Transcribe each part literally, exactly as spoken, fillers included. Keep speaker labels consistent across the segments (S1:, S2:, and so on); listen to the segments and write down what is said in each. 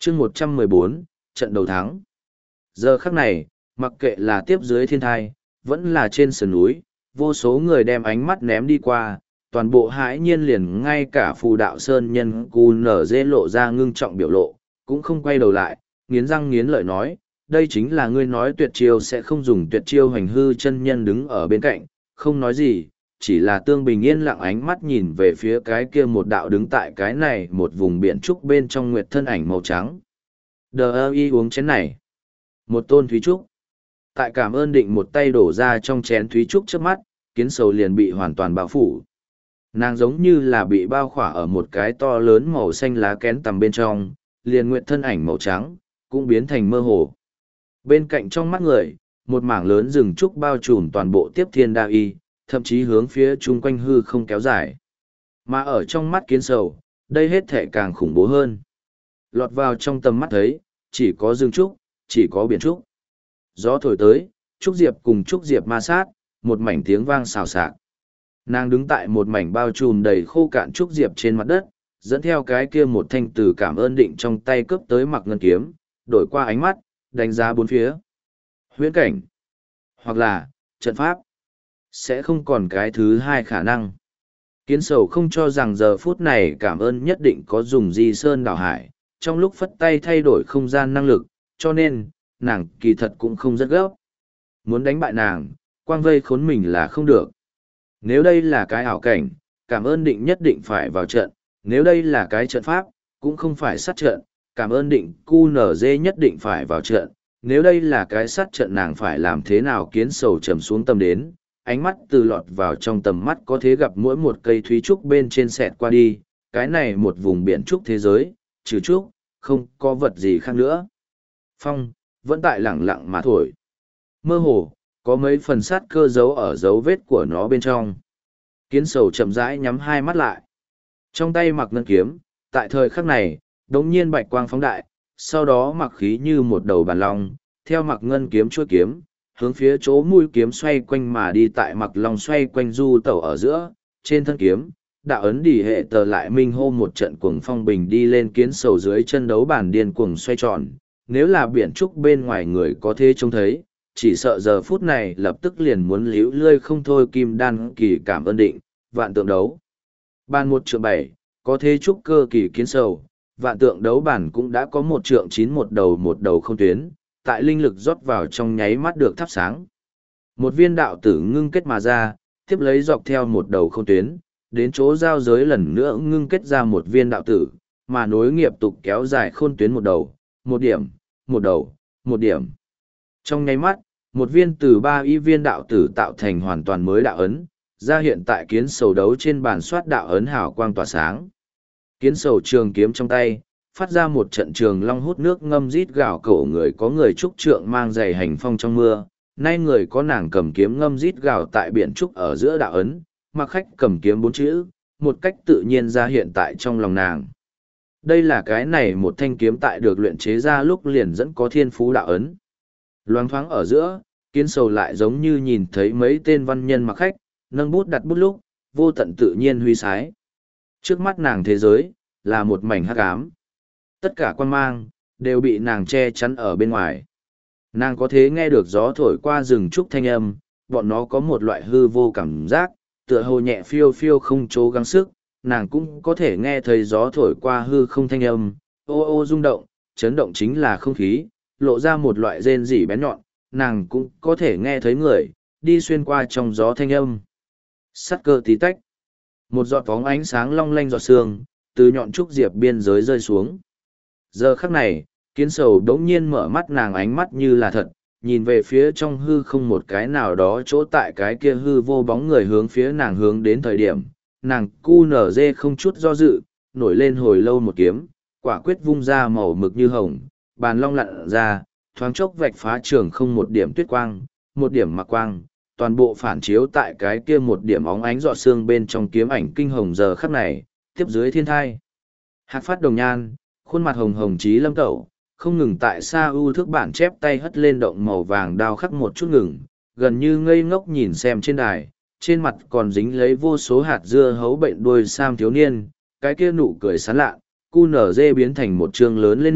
S1: chương một trăm mười bốn, trận đầu thắng. Giờ khắc này, mặc kệ là tiếp dưới thiên thai, vẫn là trên sườn núi, vô số người đem ánh mắt ném đi qua, toàn bộ hãi nhiên liền ngay cả phù đạo sơn nhân cu nở dê lộ ra ngưng trọng biểu lộ, cũng không quay đầu lại, nghiến răng nghiến lợi nói, đây chính là ngươi nói tuyệt chiêu sẽ không dùng tuyệt chiêu hành hư chân nhân đứng ở bên cạnh, không nói gì, chỉ là tương bình yên lặng ánh mắt nhìn về phía cái kia một đạo đứng tại cái này một vùng biển trúc bên trong nguyệt thân ảnh màu trắng. Đờ ơ y uống chén này. Một tôn thúy trúc. Tại cảm ơn định một tay đổ ra trong chén thúy trúc trước mắt, kiến sầu liền bị hoàn toàn bao phủ. Nàng giống như là bị bao khỏa ở một cái to lớn màu xanh lá kén tầm bên trong, liền nguyệt thân ảnh màu trắng, cũng biến thành mơ hồ. Bên cạnh trong mắt người, một mảng lớn rừng trúc bao trùm toàn bộ tiếp thiên đa y, thậm chí hướng phía chung quanh hư không kéo dài. Mà ở trong mắt kiến sầu, đây hết thể càng khủng bố hơn. Lọt vào trong tầm mắt thấy, chỉ có rừng trúc, chỉ có biển trúc. Gió thổi tới, trúc diệp cùng trúc diệp ma sát, một mảnh tiếng vang xào xạc. Nàng đứng tại một mảnh bao trùm đầy khô cạn trúc diệp trên mặt đất, dẫn theo cái kia một thanh từ cảm ơn định trong tay cướp tới mặc ngân kiếm, đổi qua ánh mắt, đánh giá bốn phía. Huyễn cảnh, hoặc là, trận pháp, sẽ không còn cái thứ hai khả năng. Kiến sầu không cho rằng giờ phút này cảm ơn nhất định có dùng di sơn đảo hải, trong lúc phất tay thay đổi không gian năng lực, cho nên, nàng kỳ thật cũng không rất gấp. Muốn đánh bại nàng, quang vây khốn mình là không được. Nếu đây là cái ảo cảnh, cảm ơn định nhất định phải vào trận, nếu đây là cái trận pháp, cũng không phải sát trận, cảm ơn định cu nở dê nhất định phải vào trận, nếu đây là cái sát trận nàng phải làm thế nào kiến sầu trầm xuống tâm đến, ánh mắt từ lọt vào trong tầm mắt có thể gặp mỗi một cây thúy trúc bên trên sẹt qua đi, cái này một vùng biển trúc thế giới, trừ trúc, không có vật gì khác nữa. Phong, vẫn tại lẳng lặng mà thổi. Mơ hồ, có mấy phần sát cơ dấu ở dấu vết của nó bên trong. Kiến sầu chậm rãi nhắm hai mắt lại. Trong tay mặc ngân kiếm, tại thời khắc này, đống nhiên bạch quang phóng đại, sau đó mặc khí như một đầu bàn long, theo mặc ngân kiếm chuôi kiếm, hướng phía chỗ mũi kiếm xoay quanh mà đi tại mặc long xoay quanh du tẩu ở giữa, trên thân kiếm, đạo ấn đỉ hệ tờ lại minh hô một trận cuồng phong bình đi lên kiến sầu dưới chân đấu bản điên cuồng xoay tròn, nếu là biển trúc bên ngoài người có thể trông thấy, chỉ sợ giờ phút này lập tức liền muốn líu lươi không thôi kim đan kỳ cảm ơn định, vạn tượng đấu. Bàn một trượng bảy, có thế trúc cơ kỳ kiến sầu, vạn tượng đấu bản cũng đã có một trượng chín một đầu một đầu không tuyến, tại linh lực rót vào trong nháy mắt được thắp sáng. Một viên đạo tử ngưng kết mà ra, tiếp lấy dọc theo một đầu không tuyến, đến chỗ giao giới lần nữa ngưng kết ra một viên đạo tử, mà nối nghiệp tục kéo dài khôn tuyến một đầu, một điểm, một đầu, một điểm. Trong nháy mắt, một viên từ ba y viên đạo tử tạo thành hoàn toàn mới đạo ấn, ra hiện tại kiến sầu đấu trên bàn soát đạo ấn hào quang tỏa sáng. Kiến sầu trường kiếm trong tay, phát ra một trận trường long hút nước ngâm rít gào cổ người có người trúc trượng mang giày hành phong trong mưa, nay người có nàng cầm kiếm ngâm rít gào tại biển trúc ở giữa đạo ấn, mặc khách cầm kiếm bốn chữ, một cách tự nhiên ra hiện tại trong lòng nàng. Đây là cái này một thanh kiếm tại được luyện chế ra lúc liền dẫn có thiên phú đạo ấn. Loáng thoáng ở giữa, kiến sầu lại giống như nhìn thấy mấy tên văn nhân mặc khách, nâng bút đặt bút lúc, vô tận tự nhiên huy sái. Trước mắt nàng thế giới, là một mảnh hắc ám. Tất cả quan mang, đều bị nàng che chắn ở bên ngoài. Nàng có thể nghe được gió thổi qua rừng trúc thanh âm, bọn nó có một loại hư vô cảm giác, tựa hồ nhẹ phiêu phiêu không chỗ gắng sức, nàng cũng có thể nghe thấy gió thổi qua hư không thanh âm, ô ô rung động, chấn động chính là không khí, lộ ra một loại rên rỉ bén nhọn, nàng cũng có thể nghe thấy người, đi xuyên qua trong gió thanh âm. Sắt cơ tí tách. Một giọt bóng ánh sáng long lanh giọt sương, từ nhọn trúc diệp biên giới rơi xuống. Giờ khắc này, kiến sầu đống nhiên mở mắt nàng ánh mắt như là thật, nhìn về phía trong hư không một cái nào đó chỗ tại cái kia hư vô bóng người hướng phía nàng hướng đến thời điểm. Nàng cu nở dê không chút do dự, nổi lên hồi lâu một kiếm, quả quyết vung ra màu mực như hồng, bàn long lặn ra, thoáng chốc vạch phá trường không một điểm tuyết quang, một điểm mặc quang, toàn bộ phản chiếu tại cái kia một điểm óng ánh giọt xương bên trong kiếm ảnh kinh hồng giờ khắc này, tiếp dưới thiên thai. Hạc phát đồng nhan, khuôn mặt hồng hồng trí lâm tẩu, không ngừng tại xa ưu thước bản chép tay hất lên động màu vàng đao khắc một chút ngừng, gần như ngây ngốc nhìn xem trên đài, trên mặt còn dính lấy vô số hạt dưa hấu bệnh đuôi sam thiếu niên, cái kia nụ cười sán lạ, cu nở dê biến thành một trương lớn lên miệng,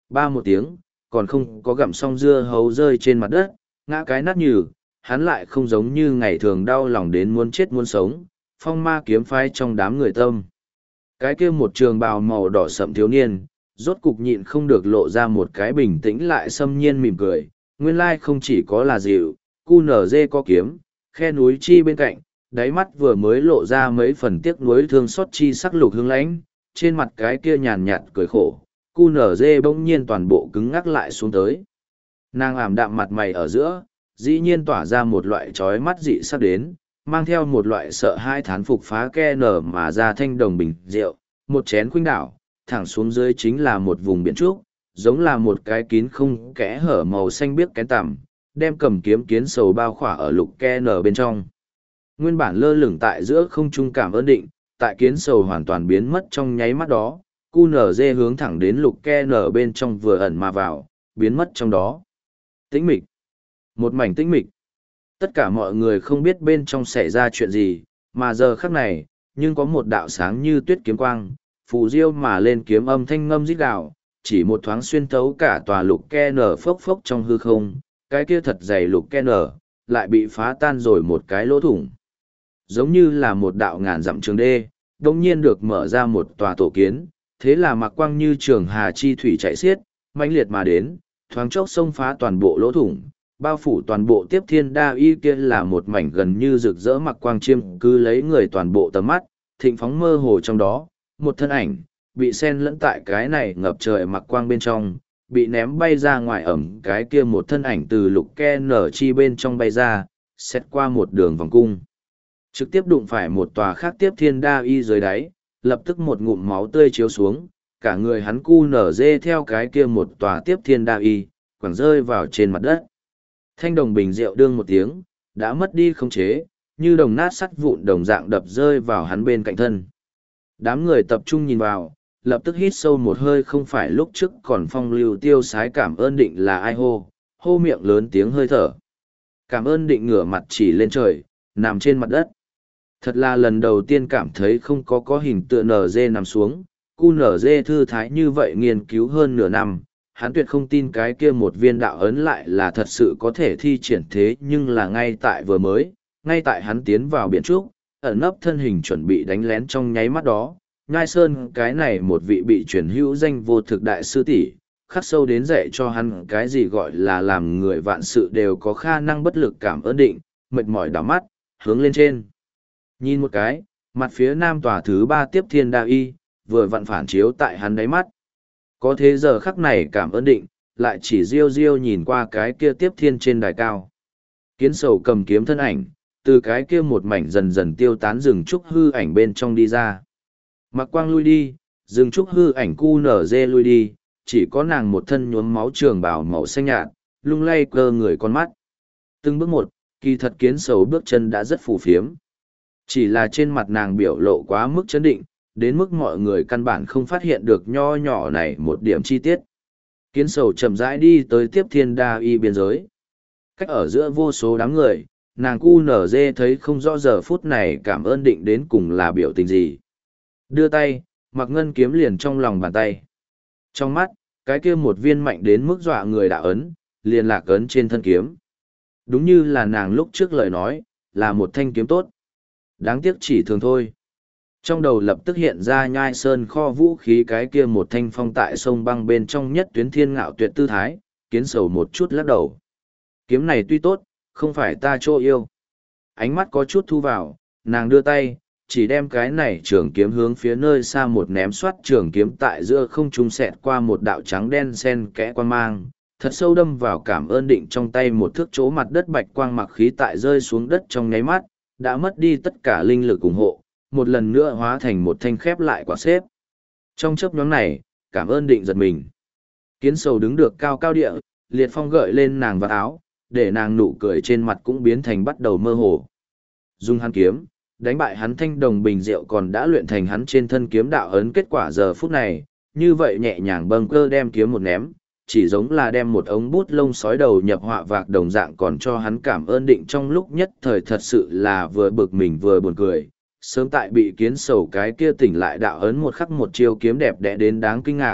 S1: Ba một tiếng, còn không có gặm xong dưa hấu rơi trên mặt đất, ngã cái nát nhừ, hắn lại không giống như ngày thường đau lòng đến muốn chết muốn sống, phong ma kiếm phái trong đám người tâm. Cái kia một trường bào màu đỏ sậm thiếu niên, rốt cục nhịn không được lộ ra một cái bình tĩnh lại xâm nhiên mỉm cười, nguyên lai không chỉ có là dịu, cu nở dê có kiếm, khe núi chi bên cạnh, đáy mắt vừa mới lộ ra mấy phần tiếc nuối thương xót chi sắc lục hương lãnh, trên mặt cái kia nhàn nhạt cười khổ, cu nở dê bỗng nhiên toàn bộ cứng ngắc lại xuống tới. Nàng ảm đạm mặt mày ở giữa, dĩ nhiên tỏa ra một loại trói mắt dị sắc đến, mang theo một loại sợ hai thán phục phá ke nở mà ra thanh đồng bình rượu, một chén khuynh đảo, thẳng xuống dưới chính là một vùng biển trúc, giống là một cái kín không kẽ hở màu xanh biếc kén tằm, đem cầm kiếm kiến sầu bao khỏa ở lục ke nở bên trong. Nguyên bản lơ lửng tại giữa không trung cảm ơn định, tại kiến sầu hoàn toàn biến mất trong nháy mắt đó, cu nở dê hướng thẳng đến lục ke nở bên trong vừa ẩn mà vào, biến mất trong đó. Tĩnh mịch. Một mảnh tĩnh mịch. Tất cả mọi người không biết bên trong xảy ra chuyện gì, mà giờ khắc này, nhưng có một đạo sáng như tuyết kiếm quang, phù diêu mà lên kiếm âm thanh ngâm rít gào, chỉ một thoáng xuyên thấu cả tòa lục ke nở phốc phốc trong hư không, cái kia thật dày lục ke nở, lại bị phá tan rồi một cái lỗ thủng. Giống như là một đạo ngàn dặm trường đê, đồng nhiên được mở ra một tòa tổ kiến, thế là mặc quang như trường hà chi thủy chạy xiết, mãnh liệt mà đến, thoáng chốc xông phá toàn bộ lỗ thủng, bao phủ toàn bộ tiếp thiên đa y kia là một mảnh gần như rực rỡ mặc quang chiêm cứ lấy người toàn bộ tầm mắt, thịnh phóng mơ hồ trong đó, một thân ảnh, bị sen lẫn tại cái này ngập trời mặc quang bên trong, bị ném bay ra ngoài ẩm cái kia một thân ảnh từ lục ke nở chi bên trong bay ra, xét qua một đường vòng cung. Trực tiếp đụng phải một tòa khác tiếp thiên đa y dưới đáy, lập tức một ngụm máu tươi chiếu xuống, cả người hắn cu nở dê theo cái kia một tòa tiếp thiên đa y, quẳng rơi vào trên mặt đất. Thanh đồng bình rượu đương một tiếng, đã mất đi khống chế, như đồng nát sắt vụn đồng dạng đập rơi vào hắn bên cạnh thân. Đám người tập trung nhìn vào, lập tức hít sâu một hơi không phải lúc trước còn phong lưu tiêu sái cảm ơn định là ai hô, hô miệng lớn tiếng hơi thở. Cảm ơn định ngửa mặt chỉ lên trời, nằm trên mặt đất. Thật là lần đầu tiên cảm thấy không có có hình tựa nở dê nằm xuống, cu nở dê thư thái như vậy nghiên cứu hơn nửa năm, hắn tuyệt không tin cái kia một viên đạo ấn lại là thật sự có thể thi triển thế nhưng là ngay tại vừa mới, ngay tại hắn tiến vào biển trúc, ẩn nấp thân hình chuẩn bị đánh lén trong nháy mắt đó, Nhai Sơn cái này một vị bị truyền hữu danh vô thực đại sư tỷ, khắc sâu đến dạy cho hắn cái gì gọi là làm người vạn sự đều có khả năng bất lực cảm ơn định, mệt mỏi đảo mắt, hướng lên trên. Nhìn một cái, mặt phía nam tòa thứ ba tiếp thiên đa y, vừa vặn phản chiếu tại hắn đáy mắt. Có thế giờ khắc này cảm ơn định, lại chỉ riêu riêu nhìn qua cái kia tiếp thiên trên đài cao. Kiến sầu cầm kiếm thân ảnh, từ cái kia một mảnh dần dần tiêu tán rừng trúc hư ảnh bên trong đi ra. Mặc quang lui đi, rừng trúc hư ảnh cu nở dê lui đi, chỉ có nàng một thân nhuốm máu trường bào màu xanh nhạt, lung lay cơ người con mắt. Từng bước một, kỳ thật kiến sầu bước chân đã rất phù phiếm. Chỉ là trên mặt nàng biểu lộ quá mức chấn định, đến mức mọi người căn bản không phát hiện được nho nhỏ này một điểm chi tiết. Kiến sầu chậm rãi đi tới tiếp thiên đa y biên giới. Cách ở giữa vô số đám người, nàng cu nở dê thấy không rõ giờ phút này cảm ơn định đến cùng là biểu tình gì. Đưa tay, mặc ngân kiếm liền trong lòng bàn tay. Trong mắt, cái kia một viên mạnh đến mức dọa người đã ấn, liền lạc ấn trên thân kiếm. Đúng như là nàng lúc trước lời nói, là một thanh kiếm tốt. Đáng tiếc chỉ thường thôi. Trong đầu lập tức hiện ra Nhai Sơn kho vũ khí cái kia một thanh phong tại sông băng bên trong nhất tuyến thiên ngạo tuyệt tư thái, kiến sầu một chút lắc đầu. Kiếm này tuy tốt, không phải ta chỗ yêu. Ánh mắt có chút thu vào, nàng đưa tay, chỉ đem cái này trường kiếm hướng phía nơi xa một ném xoát trường kiếm tại giữa không trung xẹt qua một đạo trắng đen sen kẽ quan mang, thật sâu đâm vào cảm ơn định trong tay một thước chỗ mặt đất bạch quang mặc khí tại rơi xuống đất trong nháy mắt, đã mất đi tất cả linh lực ủng hộ, một lần nữa hóa thành một thanh khép lại quả xếp. Trong chớp nhoáng này, cảm ơn định giật mình. Kiến sầu đứng được cao cao địa, liệt phong gợi lên nàng vào áo, để nàng nụ cười trên mặt cũng biến thành bắt đầu mơ hồ. Dùng hắn kiếm, đánh bại hắn thanh đồng bình rượu còn đã luyện thành hắn trên thân kiếm đạo ấn kết quả giờ phút này, như vậy nhẹ nhàng bâng cơ đem kiếm một ném, chỉ giống là đem một ống bút lông sói đầu nhập họa vạc đồng dạng còn cho hắn cảm ơn định trong lúc nhất thời thật sự là vừa bực mình vừa buồn cười. Sớm tại bị kiến sầu cái kia tỉnh lại đạo ấn một khắc một chiêu kiếm đẹp đẽ đến đáng kinh ngạc,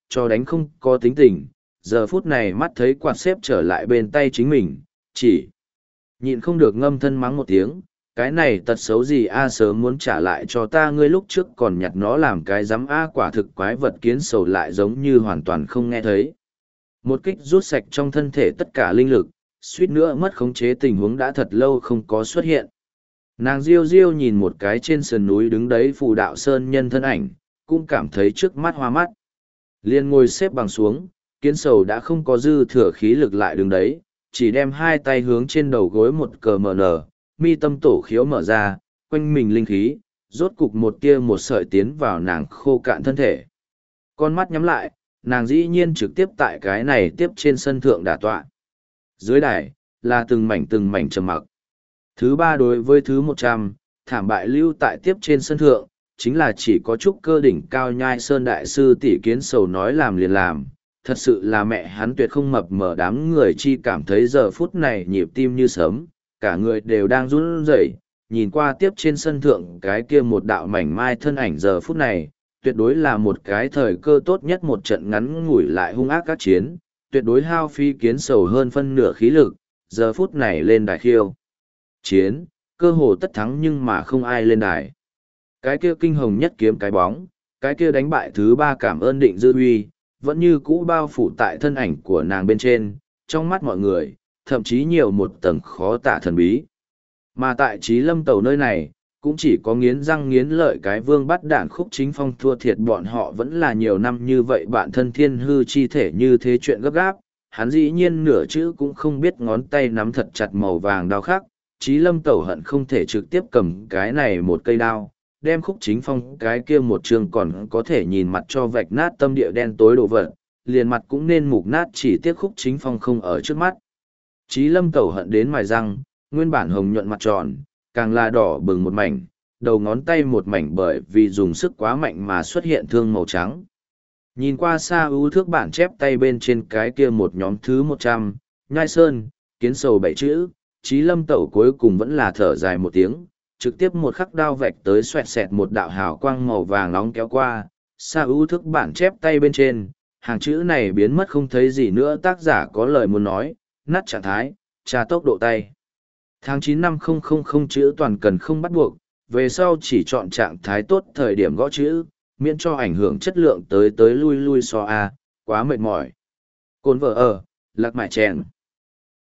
S1: cho đánh không có tính tình, giờ phút này mắt thấy quạt xếp trở lại bên tay chính mình, chỉ nhịn không được ngâm thân mắng một tiếng, cái này tật xấu gì a sớm muốn trả lại cho ta ngươi lúc trước còn nhặt nó làm cái dám a quả thực quái vật kiến sầu lại giống như hoàn toàn không nghe thấy. Một kích rút sạch trong thân thể tất cả linh lực, suýt nữa mất khống chế tình huống đã thật lâu không có xuất hiện. Nàng riêu riêu nhìn một cái trên sườn núi đứng đấy phù đạo sơn nhân thân ảnh, cũng cảm thấy trước mắt hoa mắt. Liền ngồi xếp bằng xuống, kiến sầu đã không có dư thừa khí lực lại đứng đấy, chỉ đem hai tay hướng trên đầu gối một cờ mờ nở, mi tâm tổ khiếu mở ra, quanh mình linh khí, rốt cục một tia một sợi tiến vào nàng khô cạn thân thể. Con mắt nhắm lại, nàng dĩ nhiên trực tiếp tại cái này tiếp trên sân thượng đả tọa. Dưới đài, là từng mảnh từng mảnh trầm mặc. Thứ ba đối với thứ một trăm, thảm bại lưu tại tiếp trên sân thượng, chính là chỉ có chút cơ đỉnh cao nhai sơn đại sư tỷ kiến sầu nói làm liền làm. Thật sự là mẹ hắn tuyệt không mập mờ đám người chi cảm thấy giờ phút này nhịp tim như sớm, cả người đều đang run rẩy, nhìn qua tiếp trên sân thượng cái kia một đạo mảnh mai thân ảnh giờ phút này, tuyệt đối là một cái thời cơ tốt nhất một trận ngắn ngủi lại hung ác các chiến, tuyệt đối hao phí kiến sầu hơn phân nửa khí lực, giờ phút này lên đài khiêu. Chiến, cơ hồ tất thắng nhưng mà không ai lên đài. Cái kia kinh hồng nhất kiếm cái bóng, cái kia đánh bại thứ ba cảm ơn định dư uy, vẫn như cũ bao phủ tại thân ảnh của nàng bên trên, trong mắt mọi người, thậm chí nhiều một tầng khó tả thần bí. Mà tại Trí Lâm Tầu nơi này, cũng chỉ có nghiến răng nghiến lợi cái vương bắt đạn Khúc Chính Phong thua thiệt bọn họ vẫn là nhiều năm như vậy bạn thân thiên hư chi thể như thế chuyện gấp gáp, hắn dĩ nhiên nửa chữ cũng không biết ngón tay nắm thật chặt màu vàng đao khắc, Trí Lâm Tẩu hận không thể trực tiếp cầm cái này một cây đao, đem Khúc Chính Phong cái kia một trường còn có thể nhìn mặt cho vạch nát tâm địa đen tối đổ vật, liền mặt cũng nên mục nát chỉ tiếc Khúc Chính Phong không ở trước mắt. Trí Lâm Tẩu hận đến mài răng, nguyên bản hồng nhuận mặt tròn, càng là đỏ bừng một mảnh, đầu ngón tay một mảnh bởi vì dùng sức quá mạnh mà xuất hiện thương màu trắng. Nhìn qua xa ưu thước bản chép tay bên trên cái kia một nhóm thứ một trăm, nhai sơn, kiến sầu bảy chữ, Trí Lâm Tẩu cuối cùng vẫn là thở dài một tiếng, trực tiếp một khắc đao vạch tới xoẹt xẹt một đạo hào quang màu vàng nóng kéo qua, xa ưu thước bản chép tay bên trên, hàng chữ này biến mất không thấy gì nữa tác giả có lời muốn nói, nát trạng thái, tra tốc độ tay. Tháng chín năm không không không chữ toàn cần không bắt buộc, về sau chỉ chọn trạng thái tốt thời điểm gõ chữ, miễn cho ảnh hưởng chất lượng tới tới lui lui so a, quá mệt mỏi. Cồn vợ ở, lạc mại chèn.